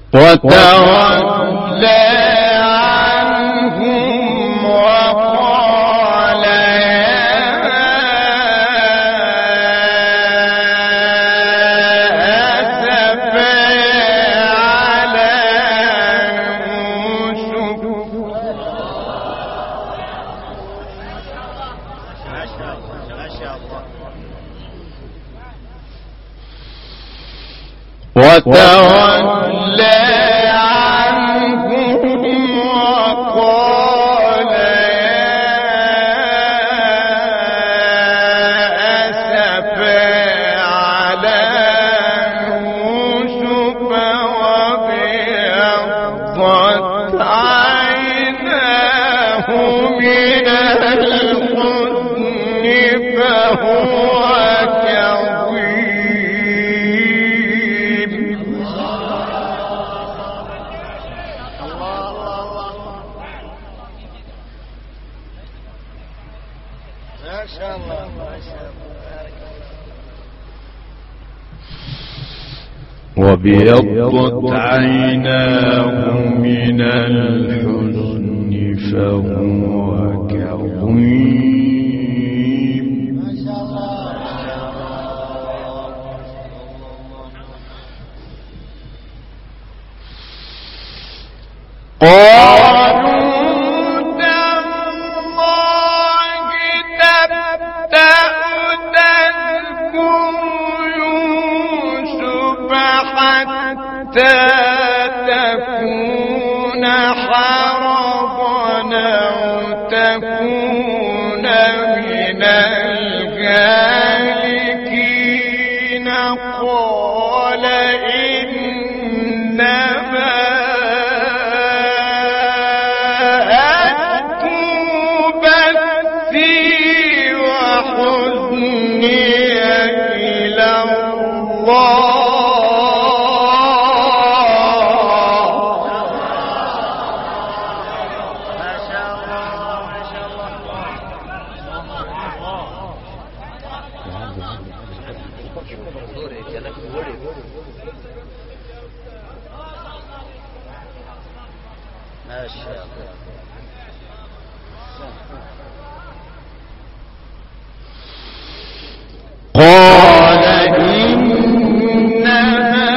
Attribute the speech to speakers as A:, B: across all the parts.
A: وتولى عنهم وقال أسفا على يوسف وتولى عنهم وقال أسفا على يوسف وابيضت عيناه من الحزن فهو وابيضت عيناه من الحزن فهو كظيم قالوا تالله تفتأ تذكر يوسف حتى تكون حرضا أو تكون من الهالكين قال إنما أشكو بثي وحزني إلى الله قال إنما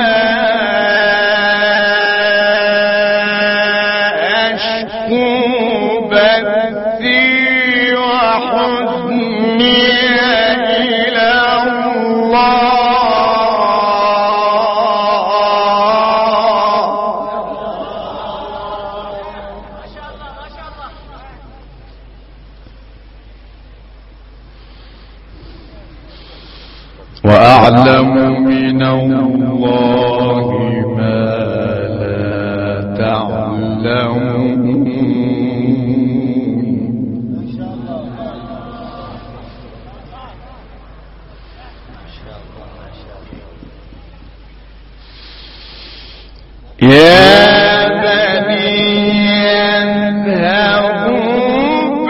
A: أشكو بثي وحزني إلى الله وأعلم من الله ما لا تعلمون يا بني اذهبوا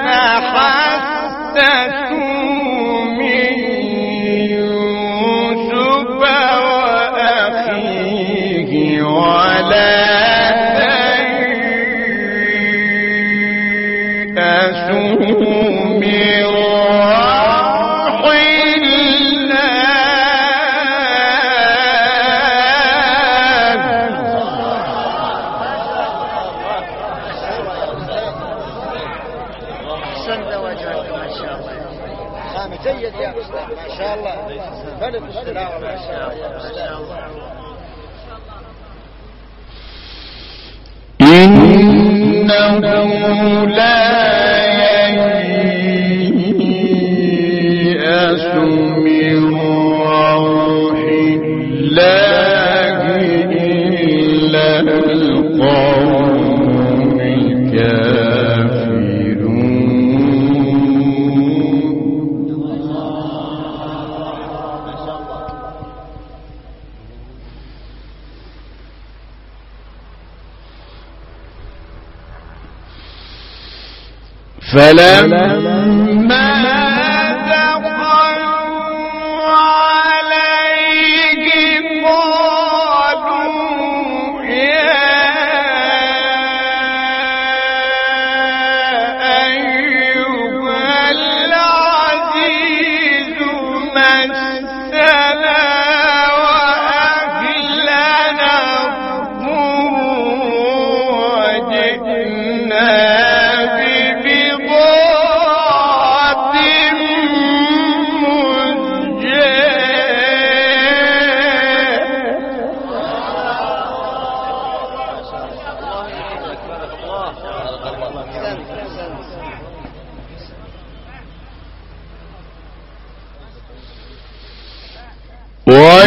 A: فتحسسوا من يوسف وأخيه ولا تيأسوا من روح
B: جيد يا أستاذ ما شاء الله بلد السلام ما شاء الله
A: إنه لا ييأس من روح الله إلا القوم فلما دخلوا عليه قالوا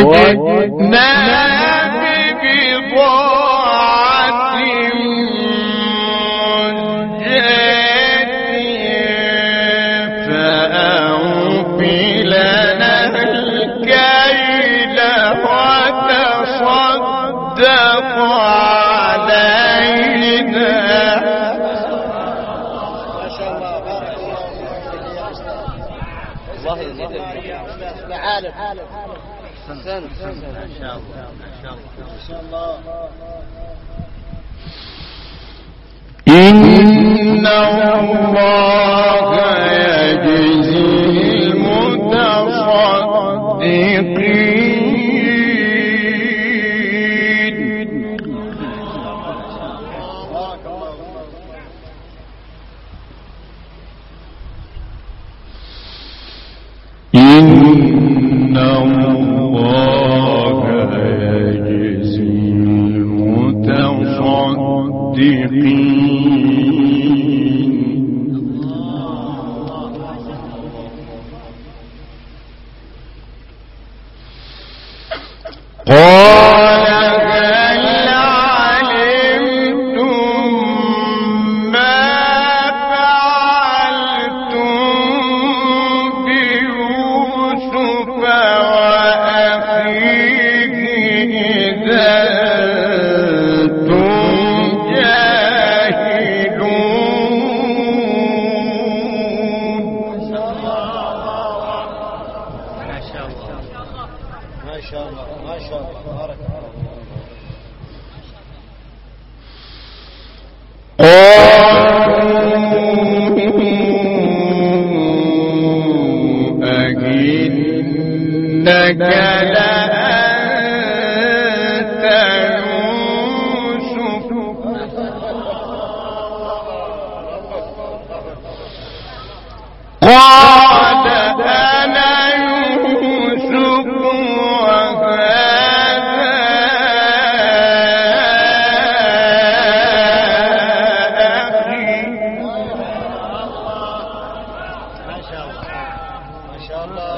A: وجئنا ببضاعة مزجاة فأوف لنا الكيل وتصدق علينا.
B: ما شاء الله بارك الله فيك يا أستاذ. الله يزيدك يا أستاذ عالم. أحسنت ما شاء الله ما شاء الله.
A: إن الله يجزي المتصدقين. إن الله يجزي المتصدقين. قال هل علمتم ما فعلتم بيوسف وأخيه إذا أنتم جاهلون.
B: ما شاء الله ما شاء الله بارك الله.
A: أئنك لأنت يوسف قال أنا يوسف وهذا أخي.
B: ما شاء الله ما شاء الله.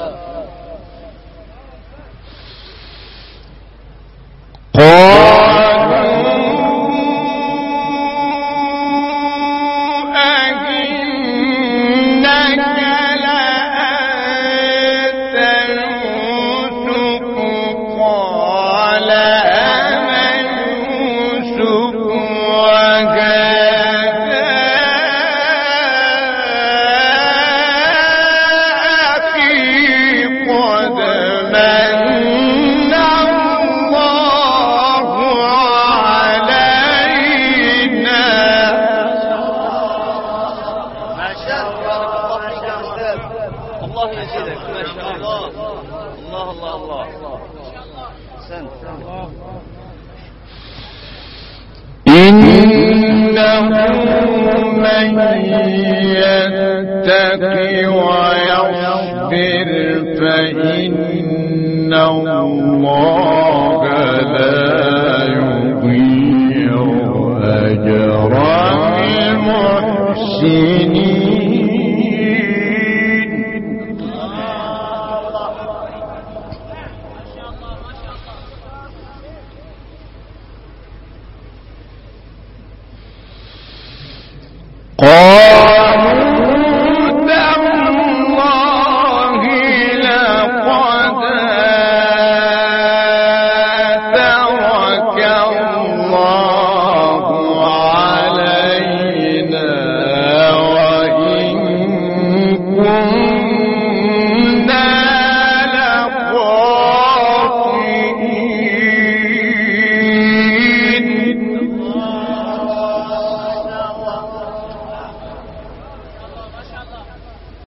B: الله يجزيك ما شاء الله. الله الله الله. أحسنت.
A: إنه من يتقي ويصبر فإن الله لا يضيع أجر المحسنين.